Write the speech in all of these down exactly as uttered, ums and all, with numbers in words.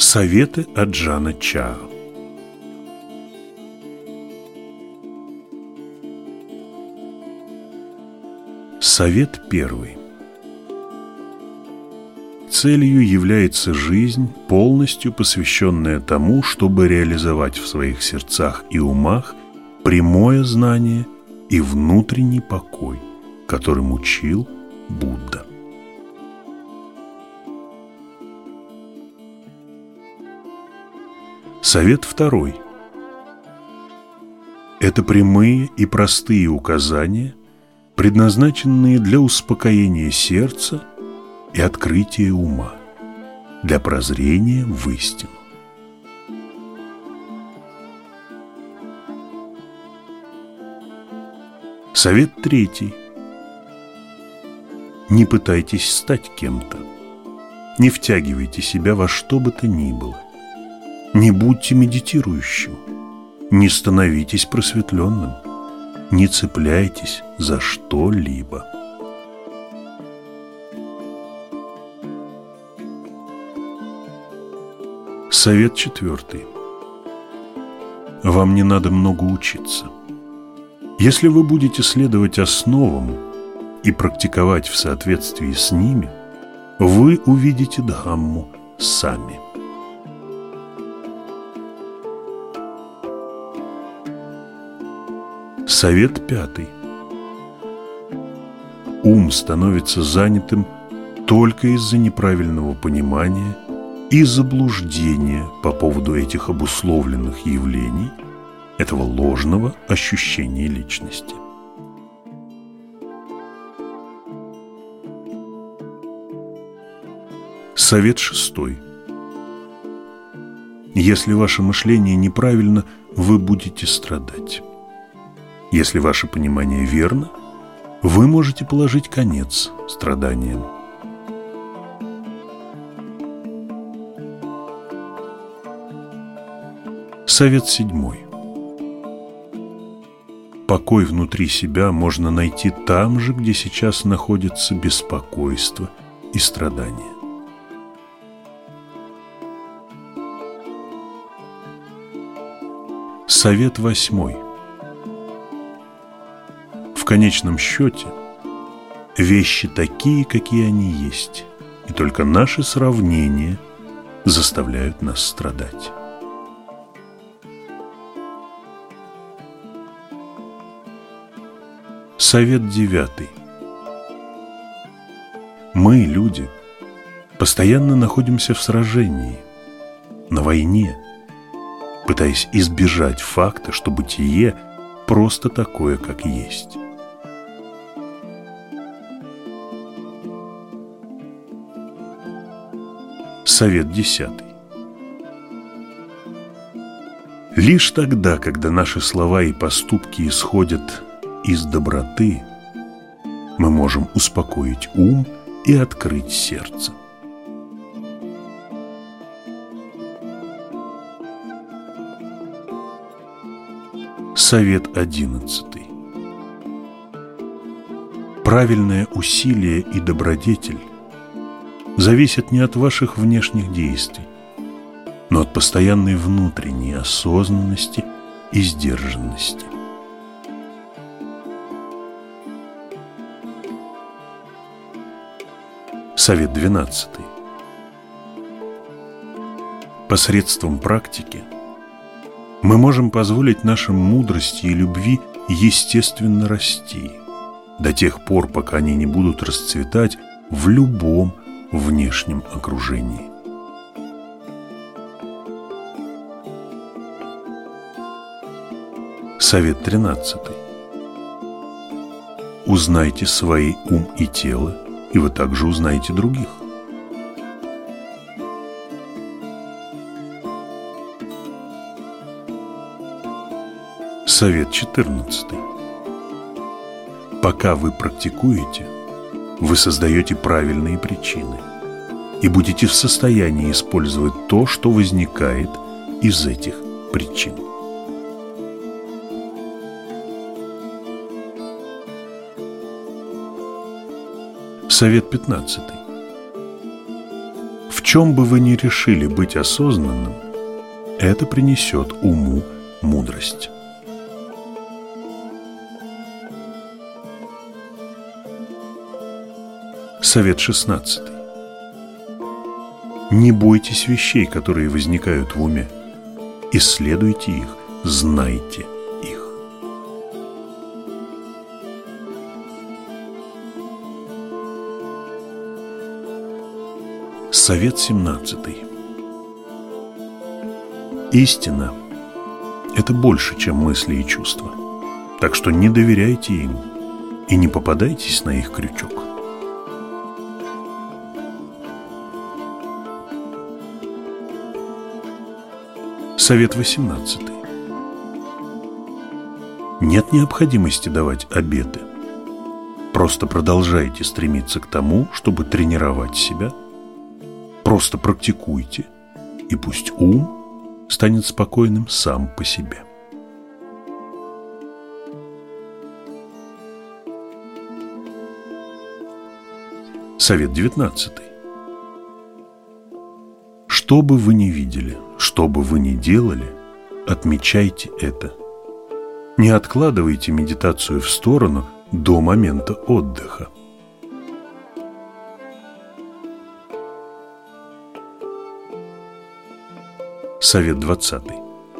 Советы от Джана Чао. Совет первый. Целью является жизнь, полностью посвященная тому, чтобы реализовать в своих сердцах и умах прямое знание и внутренний покой, которым учил Будда. Совет второй. Это прямые и простые указания, предназначенные для успокоения сердца и открытия ума, для прозрения в истину. Совет третий. Не пытайтесь стать кем-то, не втягивайте себя во что бы то ни было, не будьте медитирующим, не становитесь просветленным, не цепляйтесь за что-либо. Совет четвертый. Вам не надо много учиться. Если вы будете следовать основам и практиковать в соответствии с ними, вы увидите Дхамму сами. Совет пятый. Ум становится занятым только из-за неправильного понимания и заблуждения по поводу этих обусловленных явлений, этого ложного ощущения личности. Совет шестой. Если ваше мышление неправильно, вы будете страдать. Если ваше понимание верно, вы можете положить конец страданиям. Совет седьмой. Покой внутри себя можно найти там же, где сейчас находится беспокойство и страдания. Совет восьмой. В конечном счете, вещи такие, какие они есть, и только наши сравнения заставляют нас страдать. Совет девятый. Мы, люди, постоянно находимся в сражении, на войне, пытаясь избежать факта, что бытие просто такое, как есть. Совет десятый. Лишь тогда, когда наши слова и поступки исходят из доброты, мы можем успокоить ум и открыть сердце. Совет одиннадцатый. Правильное усилие и добродетель зависят не от ваших внешних действий, но от постоянной внутренней осознанности и сдержанности. Совет двенадцатый. Посредством практики мы можем позволить нашим мудрости и любви естественно расти до тех пор, пока они не будут расцветать в любом внешнем окружении. Совет тринадцатый. Узнайте свои ум и тело, и вы также узнаете других. Совет четырнадцатый. Пока вы практикуете, вы создаете правильные причины и будете в состоянии использовать то, что возникает из этих причин. Совет пятнадцатый. В чем бы вы ни решили быть осознанным, это принесет уму мудрость. Совет шестнадцатый. Не бойтесь вещей, которые возникают в уме. Исследуйте их, знайте их. Совет семнадцатый. Истина – это больше, чем мысли и чувства. Так что не доверяйте им и не попадайтесь на их крючок. Совет восемнадцатый. Нет необходимости давать обеты. Просто продолжайте стремиться к тому, чтобы тренировать себя. Просто практикуйте, и пусть ум станет спокойным сам по себе. Совет девятнадцатый. Что бы вы ни видели, что бы вы ни делали, отмечайте это. Не откладывайте медитацию в сторону до момента отдыха. Совет двадцатый.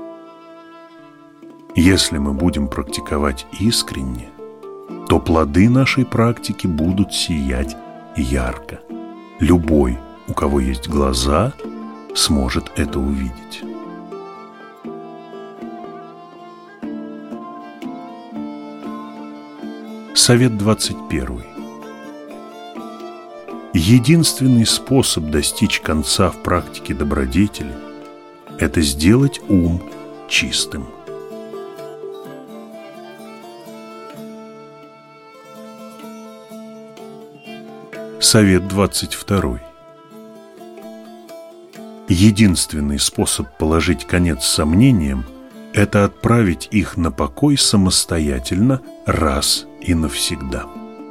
Если мы будем практиковать искренне, то плоды нашей практики будут сиять ярко. Любой, у кого есть глаза, сможет это увидеть. Совет двадцать первый. Единственный способ достичь конца в практике добродетели – это сделать ум чистым. Совет двадцать второй. Единственный способ положить конец сомнениям – это отправить их на покой самостоятельно раз и навсегда.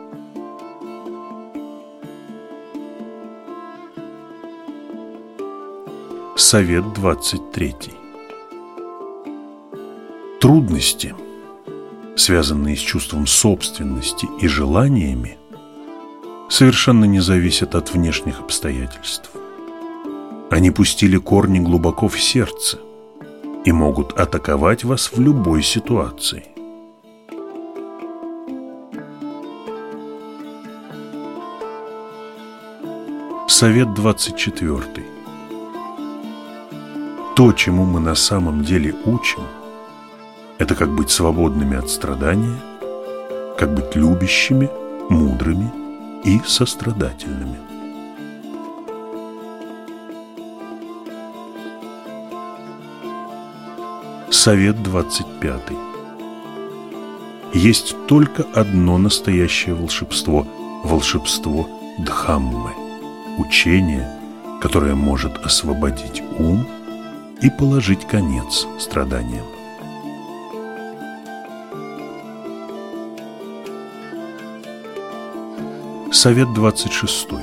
Совет двадцать третий. Трудности, связанные с чувством собственности и желаниями, совершенно не зависят от внешних обстоятельств. Они пустили корни глубоко в сердце и могут атаковать вас в любой ситуации. Совет двадцать четвертый. То, чему мы на самом деле учим, это как быть свободными от страдания, как быть любящими, мудрыми и сострадательными. Совет двадцать пятый. Есть только одно настоящее волшебство – волшебство Дхаммы, учение, которое может освободить ум и положить конец страданиям. Совет двадцать шестой.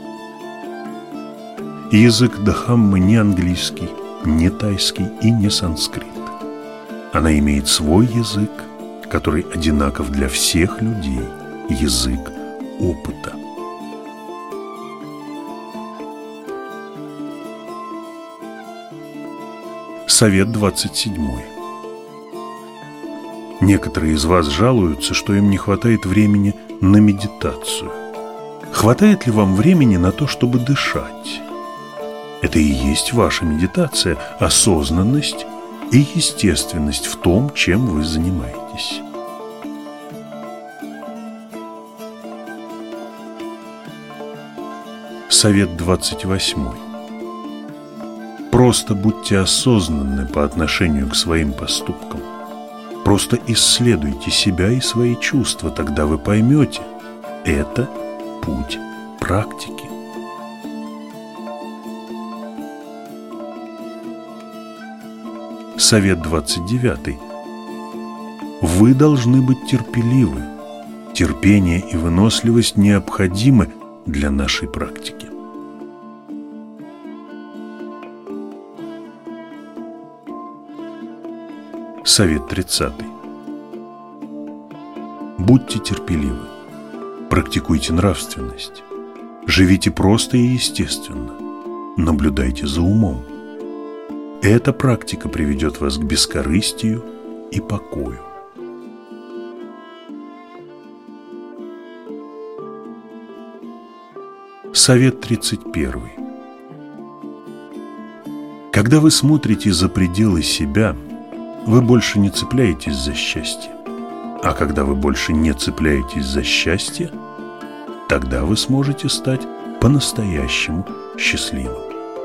Язык Дхаммы не английский, не тайский и не санскрит. Она имеет свой язык, который одинаков для всех людей, язык опыта. Совет двадцать седьмой. Некоторые из вас жалуются, что им не хватает времени на медитацию. Хватает ли вам времени на то, чтобы дышать? Это и есть ваша медитация, осознанность и естественность в том, чем вы занимаетесь. Совет двадцать восьмой. Просто будьте осознанны по отношению к своим поступкам. Просто исследуйте себя и свои чувства, тогда вы поймете – это путь практики. Совет двадцать девятый. Вы должны быть терпеливы. Терпение и выносливость необходимы для нашей практики. Совет тридцатый. Будьте терпеливы, практикуйте нравственность, живите просто и естественно, наблюдайте за умом. Эта практика приведет вас к бескорыстию и покою. Совет тридцать первый. Когда вы смотрите за пределы себя, вы больше не цепляетесь за счастье. А когда вы больше не цепляетесь за счастье, тогда вы сможете стать по-настоящему счастливым.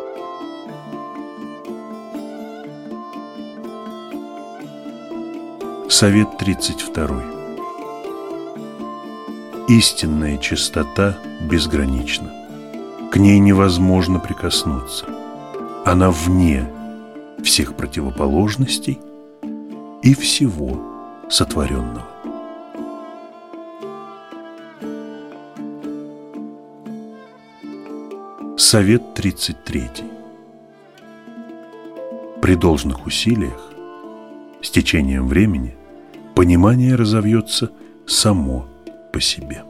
Совет тридцать второй. Истинная чистота безгранична. К ней невозможно прикоснуться. Она вне всех противоположностей и всего сотворенного. Совет тридцать третий. При должных усилиях, с течением времени, понимание разовьется само по себе.